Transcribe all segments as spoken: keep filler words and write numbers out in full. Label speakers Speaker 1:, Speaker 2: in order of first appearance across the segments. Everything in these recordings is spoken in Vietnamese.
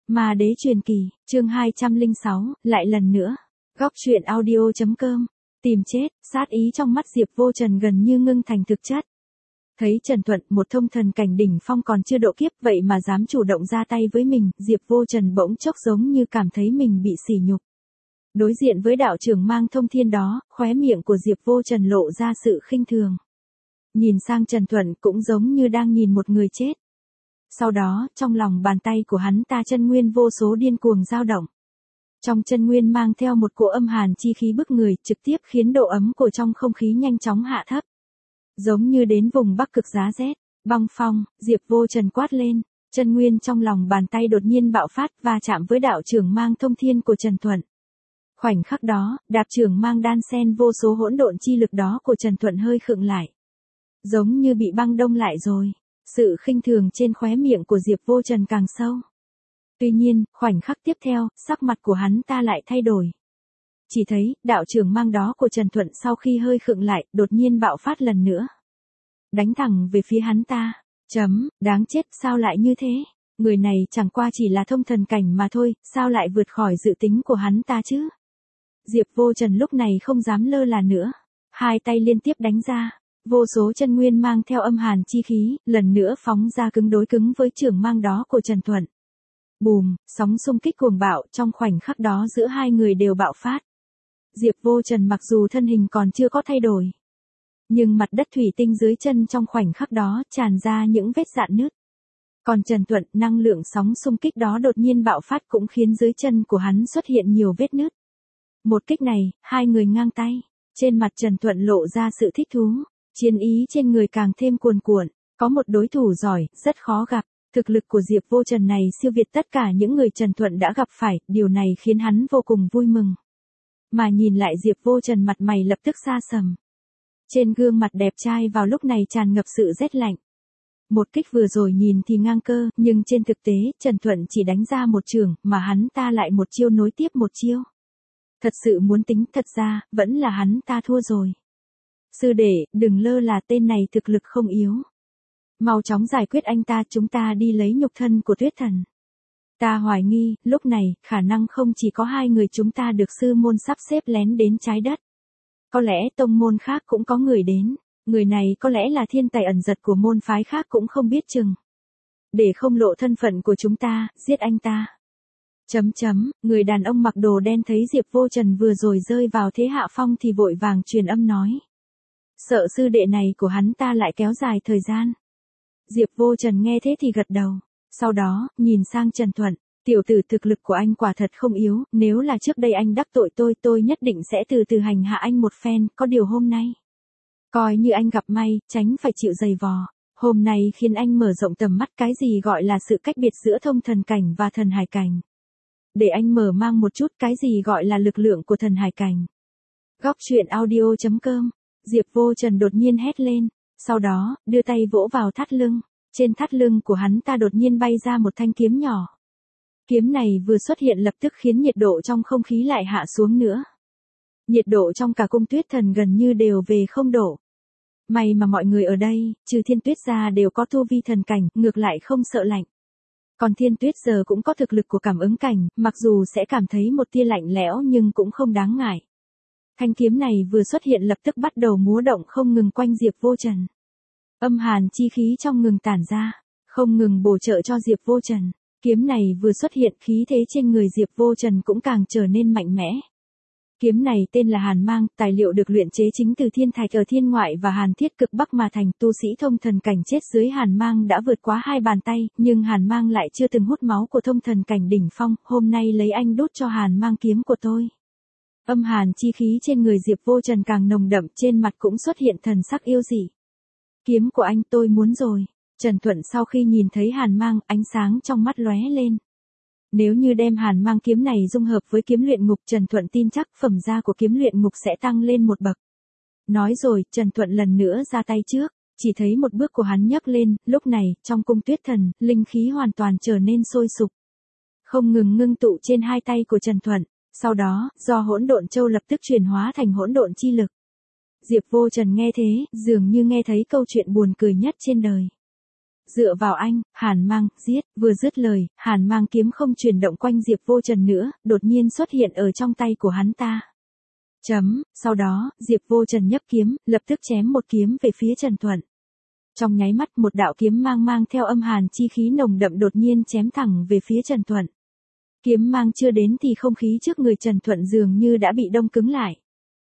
Speaker 1: Ma đế truyền kỳ, chương hai trăm lẻ sáu, lại lần nữa. Góc truyện audio chấm com. Tìm chết, sát ý trong mắt Diệp Vô Trần gần như ngưng thành thực chất. Thấy Trần Thuận, một thông thần cảnh đỉnh phong còn chưa độ kiếp vậy mà dám chủ động ra tay với mình, Diệp Vô Trần bỗng chốc giống như cảm thấy mình bị sỉ nhục. Đối diện với đạo trưởng mang thông thiên đó, khóe miệng của Diệp Vô Trần lộ ra sự khinh thường. Nhìn sang Trần Thuận cũng giống như đang nhìn một người chết. Sau đó, trong lòng bàn tay của hắn ta chân nguyên vô số điên cuồng dao động. Trong chân nguyên mang theo một cỗ âm hàn chi khí bức người, trực tiếp khiến độ ấm của trong không khí nhanh chóng hạ thấp. Giống như đến vùng Bắc Cực giá rét, băng phong, Diệp Vô Trần quát lên, chân nguyên trong lòng bàn tay đột nhiên bạo phát và chạm với đạo trưởng mang thông thiên của Trần Thuận. Khoảnh khắc đó, đạp trưởng mang đan sen vô số hỗn độn chi lực đó của Trần Thuận hơi khựng lại. Giống như bị băng đông lại rồi. Sự khinh thường trên khóe miệng của Diệp Vô Trần càng sâu. Tuy nhiên, khoảnh khắc tiếp theo, sắc mặt của hắn ta lại thay đổi. Chỉ thấy, đạo trưởng mang đó của Trần Thuận sau khi hơi khựng lại, đột nhiên bạo phát lần nữa. Đánh thẳng về phía hắn ta. Chấm, đáng chết, sao lại như thế? Người này chẳng qua chỉ là thông thần cảnh mà thôi, sao lại vượt khỏi dự tính của hắn ta chứ? Diệp Vô Trần lúc này không dám lơ là nữa. Hai tay liên tiếp đánh ra. Vô số chân nguyên mang theo âm hàn chi khí, lần nữa phóng ra cứng đối cứng với trưởng mang đó của Trần Thuận. Bùm, sóng xung kích cuồng bạo, trong khoảnh khắc đó giữa hai người đều bạo phát. Diệp Vô Trần mặc dù thân hình còn chưa có thay đổi, nhưng mặt đất thủy tinh dưới chân trong khoảnh khắc đó tràn ra những vết rạn nứt. Còn Trần Thuận, năng lượng sóng xung kích đó đột nhiên bạo phát cũng khiến dưới chân của hắn xuất hiện nhiều vết nứt. Một kích này, hai người ngang tay, trên mặt Trần Thuận lộ ra sự thích thú. Chiến ý trên người càng thêm cuồn cuộn, có một đối thủ giỏi, rất khó gặp. Thực lực của Diệp Vô Trần này siêu việt tất cả những người Trần Thuận đã gặp phải, điều này khiến hắn vô cùng vui mừng. Mà nhìn lại Diệp Vô Trần mặt mày lập tức xa sầm. Trên gương mặt đẹp trai vào lúc này tràn ngập sự rét lạnh. Một kích vừa rồi nhìn thì ngang cơ, nhưng trên thực tế, Trần Thuận chỉ đánh ra một trường, mà hắn ta lại một chiêu nối tiếp một chiêu. Thật sự muốn tính, thật ra, vẫn là hắn ta thua rồi. Sư đệ, đừng lơ là, tên này thực lực không yếu. Mau chóng giải quyết anh ta, chúng ta đi lấy nhục thân của Tuyết Thần. Ta hoài nghi, lúc này, khả năng không chỉ có hai người chúng ta được sư môn sắp xếp lén đến trái đất. Có lẽ tông môn khác cũng có người đến, người này có lẽ là thiên tài ẩn giật của môn phái khác cũng không biết chừng. Để không lộ thân phận của chúng ta, giết anh ta. Chấm chấm, người đàn ông mặc đồ đen thấy Diệp Vô Trần vừa rồi rơi vào thế hạ phong thì vội vàng truyền âm nói. Sợ sư đệ này của hắn ta lại kéo dài thời gian. Diệp Vô Trần nghe thế thì gật đầu. Sau đó, nhìn sang Trần Thuận. Tiểu tử, thực lực của anh quả thật không yếu. Nếu là trước đây anh đắc tội tôi, tôi nhất định sẽ từ từ hành hạ anh một phen. Có điều hôm nay, coi như anh gặp may, tránh phải chịu giày vò. Hôm nay khiến anh mở rộng tầm mắt, cái gì gọi là sự cách biệt giữa thông thần cảnh và thần hải cảnh. Để anh mở mang một chút cái gì gọi là lực lượng của thần hải cảnh. Góc truyện audio chấm com. Diệp Vô Trần đột nhiên hét lên, sau đó, đưa tay vỗ vào thắt lưng. Trên thắt lưng của hắn ta đột nhiên bay ra một thanh kiếm nhỏ. Kiếm này vừa xuất hiện lập tức khiến nhiệt độ trong không khí lại hạ xuống nữa. Nhiệt độ trong cả cung Tuyết Thần gần như đều về không độ. May mà mọi người ở đây, trừ Thiên Tuyết ra đều có tu vi thần cảnh, ngược lại không sợ lạnh. Còn Thiên Tuyết giờ cũng có thực lực của cảm ứng cảnh, mặc dù sẽ cảm thấy một tia lạnh lẽo nhưng cũng không đáng ngại. Thanh kiếm này vừa xuất hiện lập tức bắt đầu múa động không ngừng quanh Diệp Vô Trần. Âm hàn chi khí trong ngừng tản ra, không ngừng bổ trợ cho Diệp Vô Trần. Kiếm này vừa xuất hiện, khí thế trên người Diệp Vô Trần cũng càng trở nên mạnh mẽ. Kiếm này tên là Hàn Mang, tài liệu được luyện chế chính từ thiên thạch ở thiên ngoại và hàn thiết cực bắc mà thành. Tu sĩ thông thần cảnh chết dưới Hàn Mang đã vượt quá hai bàn tay, nhưng Hàn Mang lại chưa từng hút máu của thông thần cảnh đỉnh phong. Hôm nay lấy anh đốt cho Hàn Mang kiếm của tôi. Âm hàn chi khí trên người Diệp Vô Trần càng nồng đậm, trên mặt cũng xuất hiện thần sắc yêu dị. Kiếm của anh, tôi muốn rồi. Trần Thuận sau khi nhìn thấy Hàn Mang, ánh sáng trong mắt lóe lên. Nếu như đem Hàn Mang kiếm này dung hợp với kiếm luyện ngục, Trần Thuận tin chắc phẩm gia của kiếm luyện ngục sẽ tăng lên một bậc. Nói rồi, Trần Thuận lần nữa ra tay trước, chỉ thấy một bước của hắn nhấc lên, lúc này, trong cung Tuyết Thần, linh khí hoàn toàn trở nên sôi sục. Không ngừng ngưng tụ trên hai tay của Trần Thuận. Sau đó, do hỗn độn châu lập tức chuyển hóa thành hỗn độn chi lực. Diệp Vô Trần nghe thế, dường như nghe thấy câu chuyện buồn cười nhất trên đời. Dựa vào anh, Hàn Mang, giết, vừa dứt lời, Hàn Mang kiếm không chuyển động quanh Diệp Vô Trần nữa, đột nhiên xuất hiện ở trong tay của hắn ta. Chấm, sau đó, Diệp Vô Trần nhấc kiếm, lập tức chém một kiếm về phía Trần Thuận. Trong nháy mắt một đạo kiếm mang mang theo âm hàn chi khí nồng đậm đột nhiên chém thẳng về phía Trần Thuận. Kiếm mang chưa đến thì không khí trước người Trần Thuận dường như đã bị đông cứng lại.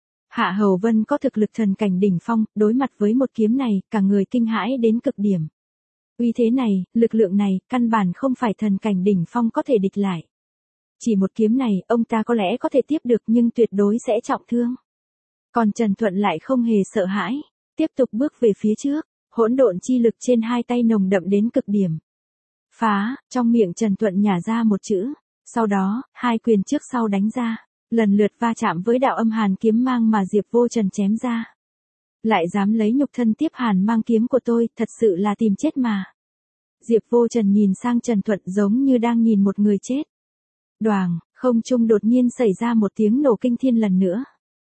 Speaker 1: Hạ Hầu Vân có thực lực thần cảnh đỉnh phong, đối mặt với một kiếm này, cả người kinh hãi đến cực điểm. Uy thế này, lực lượng này, căn bản không phải thần cảnh đỉnh phong có thể địch lại. Chỉ một kiếm này, ông ta có lẽ có thể tiếp được nhưng tuyệt đối sẽ trọng thương. Còn Trần Thuận lại không hề sợ hãi, tiếp tục bước về phía trước, hỗn độn chi lực trên hai tay nồng đậm đến cực điểm. Phá, trong miệng Trần Thuận nhả ra một chữ, sau đó, hai quyền trước sau đánh ra, lần lượt va chạm với đạo âm hàn kiếm mang mà Diệp Vô Trần chém ra. Lại dám lấy nhục thân tiếp Hàn Mang kiếm của tôi, thật sự là tìm chết mà. Diệp Vô Trần nhìn sang Trần Thuận giống như đang nhìn một người chết. Đoàng, không trung đột nhiên xảy ra một tiếng nổ kinh thiên lần nữa.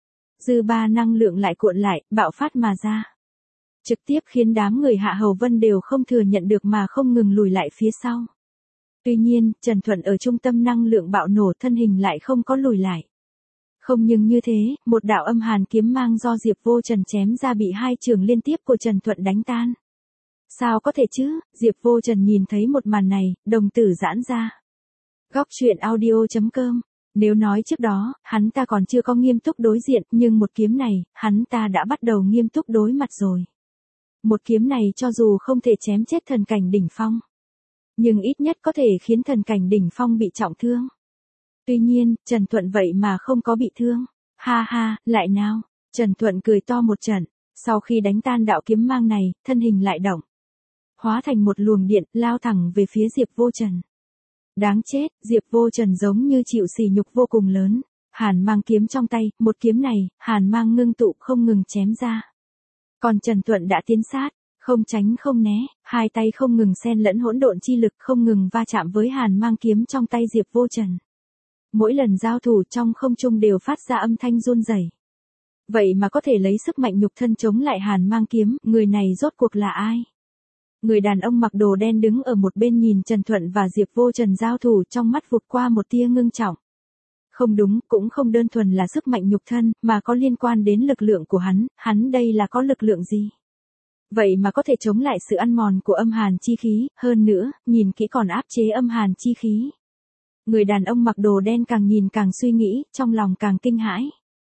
Speaker 1: Dư ba năng lượng lại cuộn lại, bạo phát mà ra. Trực tiếp khiến đám người Hạ Hầu Vân đều không thừa nhận được mà không ngừng lùi lại phía sau. Tuy nhiên, Trần Thuận ở trung tâm năng lượng bạo nổ thân hình lại không có lùi lại. Không nhưng như thế, một đạo âm hàn kiếm mang do Diệp Vô Trần chém ra bị hai trường liên tiếp của Trần Thuận đánh tan. Sao có thể chứ, Diệp Vô Trần nhìn thấy một màn này, đồng tử giãn ra. Góc truyện audio chấm com. Nếu nói trước đó, hắn ta còn chưa có nghiêm túc đối diện, nhưng một kiếm này, hắn ta đã bắt đầu nghiêm túc đối mặt rồi. Một kiếm này cho dù không thể chém chết thần cảnh đỉnh phong, nhưng ít nhất có thể khiến thần cảnh đỉnh phong bị trọng thương. Tuy nhiên, Trần Thuận vậy mà không có bị thương. Ha ha, lại nào. Trần Thuận cười to một trận, sau khi đánh tan đạo kiếm mang này, thân hình lại động. Hóa thành một luồng điện, lao thẳng về phía Diệp Vô Trần. Đáng chết, Diệp Vô Trần giống như chịu sỉ nhục vô cùng lớn. Hàn Mang kiếm trong tay, một kiếm này, Hàn Mang ngưng tụ không ngừng chém ra. Còn Trần Thuận đã tiến sát, không tránh không né, hai tay không ngừng xen lẫn hỗn độn chi lực không ngừng va chạm với Hàn Mang kiếm trong tay Diệp Vô Trần. Mỗi lần giao thủ trong không trung đều phát ra âm thanh run rẩy. Vậy mà có thể lấy sức mạnh nhục thân chống lại Hàn Mang kiếm, người này rốt cuộc là ai? Người đàn ông mặc đồ đen đứng ở một bên nhìn Trần Thuận và Diệp Vô Trần giao thủ, trong mắt vụt qua một tia ngưng trọng. Không đúng, cũng không đơn thuần là sức mạnh nhục thân, mà có liên quan đến lực lượng của hắn, hắn đây là có lực lượng gì? Vậy mà có thể chống lại sự ăn mòn của âm hàn chi khí, hơn nữa, nhìn kỹ còn áp chế âm hàn chi khí. Người đàn ông mặc đồ đen càng nhìn càng suy nghĩ, trong lòng càng kinh hãi.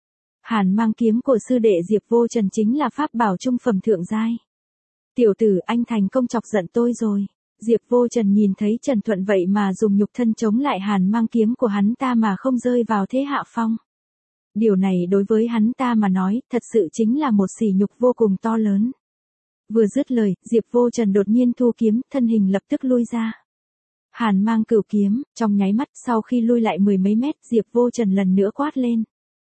Speaker 1: Hàn Mang kiếm của sư đệ Diệp Vô Trần chính là pháp bảo trung phẩm thượng giai. Tiểu tử, anh thành công chọc giận tôi rồi. Diệp Vô Trần nhìn thấy Trần Thuận vậy mà dùng nhục thân chống lại Hàn Mang kiếm của hắn ta mà không rơi vào thế hạ phong. Điều này đối với hắn ta mà nói, thật sự chính là một sỉ nhục vô cùng to lớn. Vừa dứt lời, Diệp Vô Trần đột nhiên thu kiếm, thân hình lập tức lui ra. Hàn Mang cửu kiếm, trong nháy mắt sau khi lui lại mười mấy mét, Diệp Vô Trần lần nữa quát lên.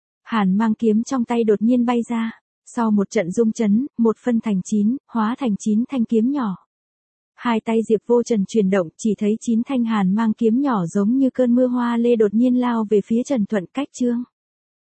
Speaker 1: Hàn Mang kiếm trong tay đột nhiên bay ra. Sau một trận rung chấn, một phân thành chín, hóa thành chín thanh kiếm nhỏ. Hai tay Diệp Vô Trần chuyển động, chỉ thấy chín thanh Hàn Mang kiếm nhỏ giống như cơn mưa hoa lê đột nhiên lao về phía Trần Thuận cách chương.